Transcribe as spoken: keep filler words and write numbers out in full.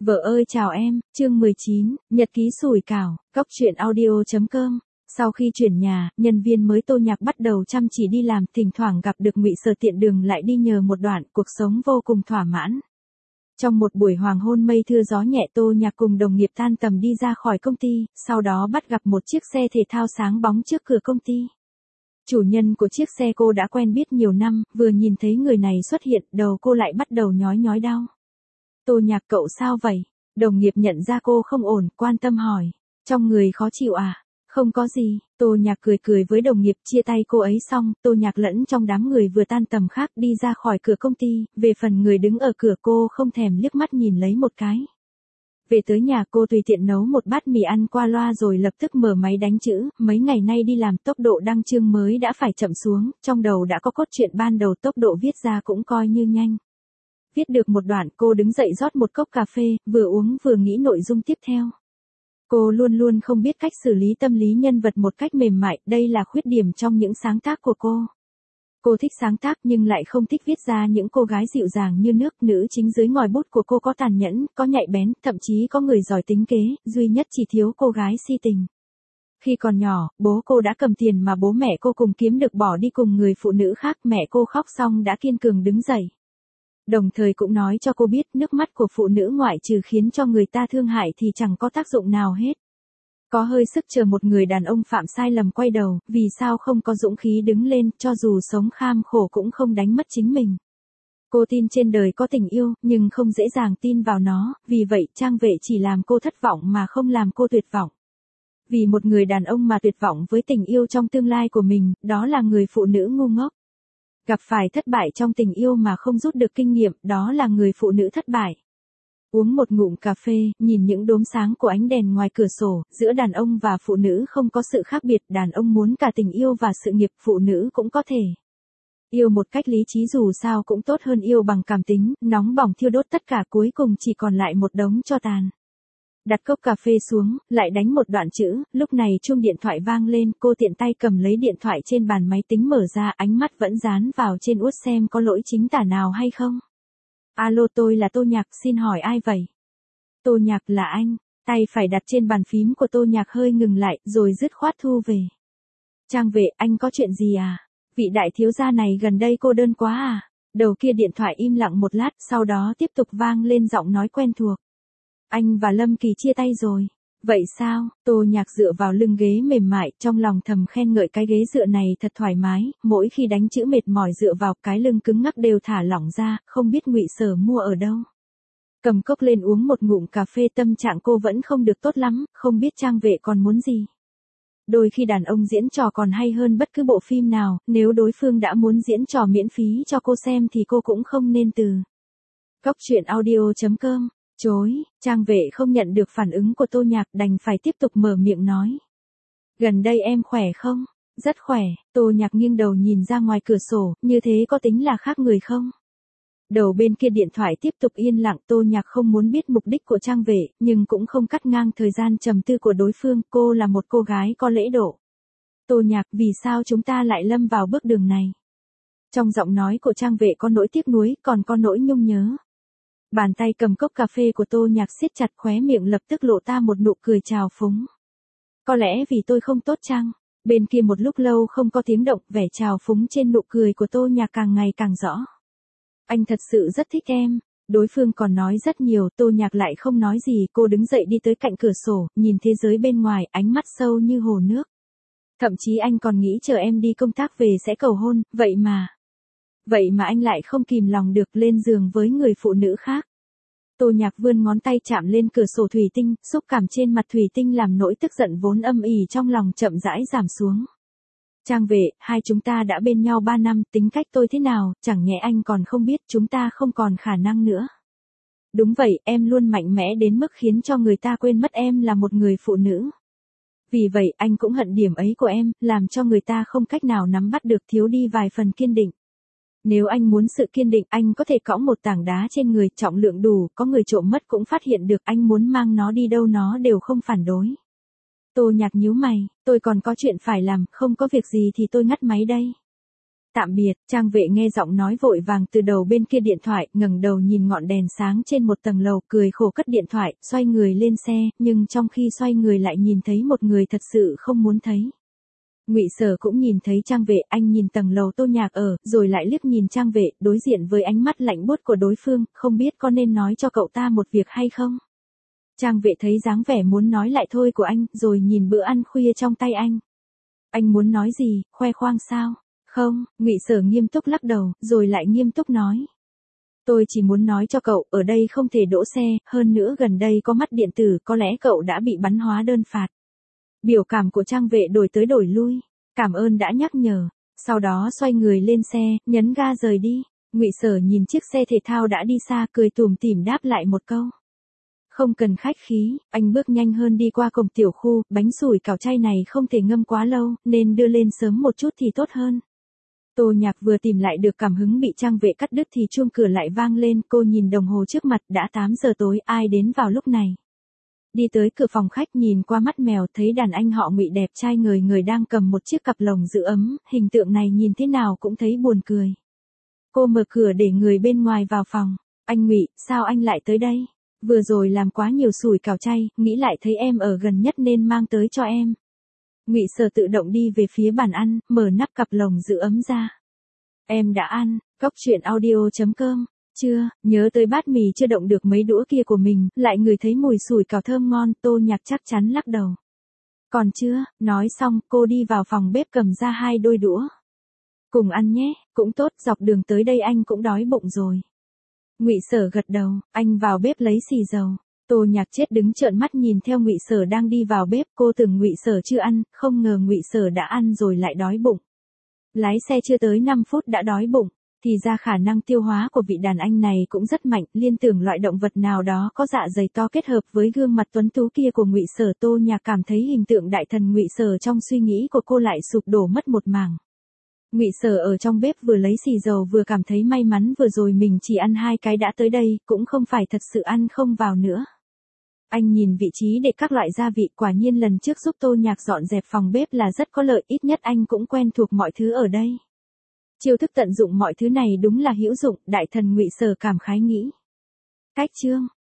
Vợ ơi chào em, chương mười chín, nhật ký sủi cảo, góc truyện audio.com. Sau khi chuyển nhà, nhân viên mới Tô Nhạc bắt đầu chăm chỉ đi làm, thỉnh thoảng gặp được Ngụy Sở tiện đường lại đi nhờ một đoạn, cuộc sống vô cùng thỏa mãn. Trong một buổi hoàng hôn mây thưa gió nhẹ, Tô Nhạc cùng đồng nghiệp tan tầm đi ra khỏi công ty, sau đó bắt gặp một chiếc xe thể thao sáng bóng trước cửa công ty. Chủ nhân của chiếc xe cô đã quen biết nhiều năm, vừa nhìn thấy người này xuất hiện, đầu cô lại bắt đầu nhói nhói đau. Tô Nhạc cậu sao vậy? Đồng nghiệp nhận ra cô không ổn, quan tâm hỏi. Trong người khó chịu à? Không có gì, Tô Nhạc cười cười với đồng nghiệp, chia tay cô ấy xong, Tô Nhạc lẫn trong đám người vừa tan tầm khác đi ra khỏi cửa công ty, về phần người đứng ở cửa cô không thèm liếc mắt nhìn lấy một cái. Về tới nhà cô tùy tiện nấu một bát mì ăn qua loa rồi lập tức mở máy đánh chữ, mấy ngày nay đi làm tốc độ đăng chương mới đã phải chậm xuống, trong đầu đã có cốt truyện ban đầu, tốc độ viết ra cũng coi như nhanh. Viết được một đoạn cô đứng dậy rót một cốc cà phê, vừa uống vừa nghĩ nội dung tiếp theo. Cô luôn luôn không biết cách xử lý tâm lý nhân vật một cách mềm mại, đây là khuyết điểm trong những sáng tác của cô. Cô thích sáng tác nhưng lại không thích viết ra những cô gái dịu dàng như nước, nữ chính dưới ngòi bút của cô có tàn nhẫn, có nhạy bén, thậm chí có người giỏi tính kế, duy nhất chỉ thiếu cô gái si tình. Khi còn nhỏ, bố cô đã cầm tiền mà bố mẹ cô cùng kiếm được bỏ đi cùng người phụ nữ khác, mẹ cô khóc xong đã kiên cường đứng dậy. Đồng thời cũng nói cho cô biết nước mắt của phụ nữ ngoại trừ khiến cho người ta thương hại thì chẳng có tác dụng nào hết. Có hơi sức chờ một người đàn ông phạm sai lầm quay đầu, vì sao không có dũng khí đứng lên, cho dù sống kham khổ cũng không đánh mất chính mình. Cô tin trên đời có tình yêu, nhưng không dễ dàng tin vào nó, vì vậy Trang Vệ chỉ làm cô thất vọng mà không làm cô tuyệt vọng. Vì một người đàn ông mà tuyệt vọng với tình yêu trong tương lai của mình, đó là người phụ nữ ngu ngốc. Gặp phải thất bại trong tình yêu mà không rút được kinh nghiệm, đó là người phụ nữ thất bại. Uống một ngụm cà phê, nhìn những đốm sáng của ánh đèn ngoài cửa sổ, giữa đàn ông và phụ nữ không có sự khác biệt, đàn ông muốn cả tình yêu và sự nghiệp, phụ nữ cũng có thể. Yêu một cách lý trí dù sao cũng tốt hơn yêu bằng cảm tính, nóng bỏng thiêu đốt tất cả cuối cùng chỉ còn lại một đống tro tàn. Đặt cốc cà phê xuống, lại đánh một đoạn chữ, lúc này chuông điện thoại vang lên, cô tiện tay cầm lấy điện thoại trên bàn máy tính mở ra, ánh mắt vẫn dán vào trên út xem có lỗi chính tả nào hay không. Alo, tôi là Tô Nhạc, xin hỏi ai vậy? Tô Nhạc là anh, tay phải đặt trên bàn phím của Tô Nhạc hơi ngừng lại, rồi dứt khoát thu về. Trang Vệ, anh có chuyện gì à? Vị đại thiếu gia này gần đây cô đơn quá à? Đầu kia điện thoại im lặng một lát, sau đó tiếp tục vang lên giọng nói quen thuộc. Anh và Lâm Kỳ chia tay rồi. Vậy sao? Tô Nhạc dựa vào lưng ghế mềm mại, trong lòng thầm khen ngợi cái ghế dựa này thật thoải mái, mỗi khi đánh chữ mệt mỏi dựa vào cái lưng cứng ngắc đều thả lỏng ra, không biết Ngụy Sở mua ở đâu. Cầm cốc lên uống một ngụm cà phê, tâm trạng cô vẫn không được tốt lắm, không biết Trang Vệ còn muốn gì. Đôi khi đàn ông diễn trò còn hay hơn bất cứ bộ phim nào, nếu đối phương đã muốn diễn trò miễn phí cho cô xem thì cô cũng không nên từ. Góc truyện audio.com. Chối, Trang Vệ không nhận được phản ứng của Tô Nhạc, đành phải tiếp tục mở miệng nói. Gần đây em khỏe không? Rất khỏe, Tô Nhạc nghiêng đầu nhìn ra ngoài cửa sổ, như thế có tính là khác người không? Đầu bên kia điện thoại tiếp tục yên lặng, Tô Nhạc không muốn biết mục đích của Trang Vệ, nhưng cũng không cắt ngang thời gian trầm tư của đối phương, cô là một cô gái có lễ độ. Tô Nhạc, vì sao chúng ta lại lâm vào bước đường này? Trong giọng nói của Trang Vệ có nỗi tiếc nuối, còn có nỗi nhung nhớ. Bàn tay cầm cốc cà phê của Tô Nhạc siết chặt, khóe miệng lập tức lộ ta một nụ cười trào phúng. Có lẽ vì tôi không tốt chăng? Bên kia một lúc lâu không có tiếng động, vẻ trào phúng trên nụ cười của Tô Nhạc càng ngày càng rõ. Anh thật sự rất thích em. Đối phương còn nói rất nhiều, Tô Nhạc lại không nói gì, cô đứng dậy đi tới cạnh cửa sổ, nhìn thế giới bên ngoài, ánh mắt sâu như hồ nước. Thậm chí anh còn nghĩ chờ em đi công tác về sẽ cầu hôn, vậy mà. Vậy mà anh lại không kìm lòng được lên giường với người phụ nữ khác. Tô Nhạc vươn ngón tay chạm lên cửa sổ thủy tinh, xúc cảm trên mặt thủy tinh làm nỗi tức giận vốn âm ỉ trong lòng chậm rãi giảm xuống. Trang Vệ, hai chúng ta đã bên nhau ba năm, tính cách tôi thế nào, chẳng nhẽ anh còn không biết chúng ta không còn khả năng nữa. Đúng vậy, em luôn mạnh mẽ đến mức khiến cho người ta quên mất em là một người phụ nữ. Vì vậy anh cũng hận điểm ấy của em, làm cho người ta không cách nào nắm bắt được, thiếu đi vài phần kiên định. Nếu anh muốn sự kiên định, anh có thể cõng một tảng đá trên người, trọng lượng đủ, có người trộm mất cũng phát hiện được, anh muốn mang nó đi đâu nó đều không phản đối. Tô Nhạc nhíu mày, tôi còn có chuyện phải làm, không có việc gì thì tôi ngắt máy đây. Tạm biệt. Trang vệ nghe giọng nói vội vàng từ đầu bên kia điện thoại, ngẩng đầu nhìn ngọn đèn sáng trên một tầng lầu, cười khổ cất điện thoại, xoay người lên xe, nhưng trong khi xoay người lại nhìn thấy một người thật sự không muốn thấy. Ngụy Sở cũng nhìn thấy Trang vệ, anh nhìn tầng lầu Tô Nhạc ở, rồi lại liếc nhìn Trang vệ, đối diện với ánh mắt lạnh buốt của đối phương, không biết có nên nói cho cậu ta một việc hay không. Trang vệ thấy dáng vẻ muốn nói lại thôi của anh, rồi nhìn bữa ăn khuya trong tay anh. Anh muốn nói gì, khoe khoang sao? Không, Ngụy Sở nghiêm túc lắc đầu, rồi lại nghiêm túc nói. Tôi chỉ muốn nói cho cậu, ở đây không thể đỗ xe, hơn nữa gần đây có mắt điện tử, có lẽ cậu đã bị bắn hóa đơn phạt. Biểu cảm của Trang vệ đổi tới đổi lui. Cảm ơn đã nhắc nhở. Sau đó xoay người lên xe, nhấn ga rời đi. Ngụy Sở nhìn chiếc xe thể thao đã đi xa, cười tủm tỉm đáp lại một câu. Không cần khách khí, anh bước nhanh hơn đi qua cổng tiểu khu, bánh sủi cảo chay này không thể ngâm quá lâu, nên đưa lên sớm một chút thì tốt hơn. Tô Nhạc vừa tìm lại được cảm hứng bị Trang vệ cắt đứt thì chuông cửa lại vang lên, cô nhìn đồng hồ trước mặt, đã tám giờ tối, ai đến vào lúc này. Đi tới cửa phòng khách nhìn qua mắt mèo, thấy đàn anh họ Ngụy đẹp trai người người đang cầm một chiếc cặp lồng giữ ấm, hình tượng này nhìn thế nào cũng thấy buồn cười. Cô mở cửa để người bên ngoài vào phòng. Anh Ngụy, sao anh lại tới đây? Vừa rồi làm quá nhiều sủi cảo chay, nghĩ lại thấy em ở gần nhất nên mang tới cho em. Ngụy Sở tự động đi về phía bàn ăn, mở nắp cặp lồng giữ ấm ra. Em đã ăn, Cóc truyện audio chấm com. Chưa, nhớ tới bát mì chưa động được mấy đũa kia của mình, lại ngửi thấy mùi sủi cảo thơm ngon, Tô Nhạc chắc chắn lắc đầu. Còn chưa, nói xong, cô đi vào phòng bếp cầm ra hai đôi đũa. Cùng ăn nhé, cũng tốt, dọc đường tới đây anh cũng đói bụng rồi. Ngụy Sở gật đầu, anh vào bếp lấy xì dầu. Tô Nhạc chết đứng trợn mắt nhìn theo Ngụy Sở đang đi vào bếp, cô tưởng Ngụy Sở chưa ăn, không ngờ Ngụy Sở đã ăn rồi lại đói bụng. Lái xe chưa tới năm phút đã đói bụng, thì ra khả năng tiêu hóa của vị đàn anh này cũng rất mạnh, liên tưởng loại động vật nào đó có dạ dày to kết hợp với gương mặt tuấn tú kia của Ngụy Sở. Tô Nhạc cảm thấy hình tượng đại thần Ngụy Sở trong suy nghĩ của cô lại sụp đổ mất một mảng. Ngụy Sở ở trong bếp vừa lấy xì dầu vừa cảm thấy may mắn vừa rồi mình chỉ ăn hai cái đã tới đây, cũng không phải thật sự ăn không vào nữa. Anh nhìn vị trí để các loại gia vị, quả nhiên lần trước giúp Tô Nhạc dọn dẹp phòng bếp là rất có lợi, ít nhất anh cũng quen thuộc mọi thứ ở đây. Chiêu thức tận dụng mọi thứ này đúng là hữu dụng, đại thần Ngụy Sở cảm khái nghĩ. Cách chương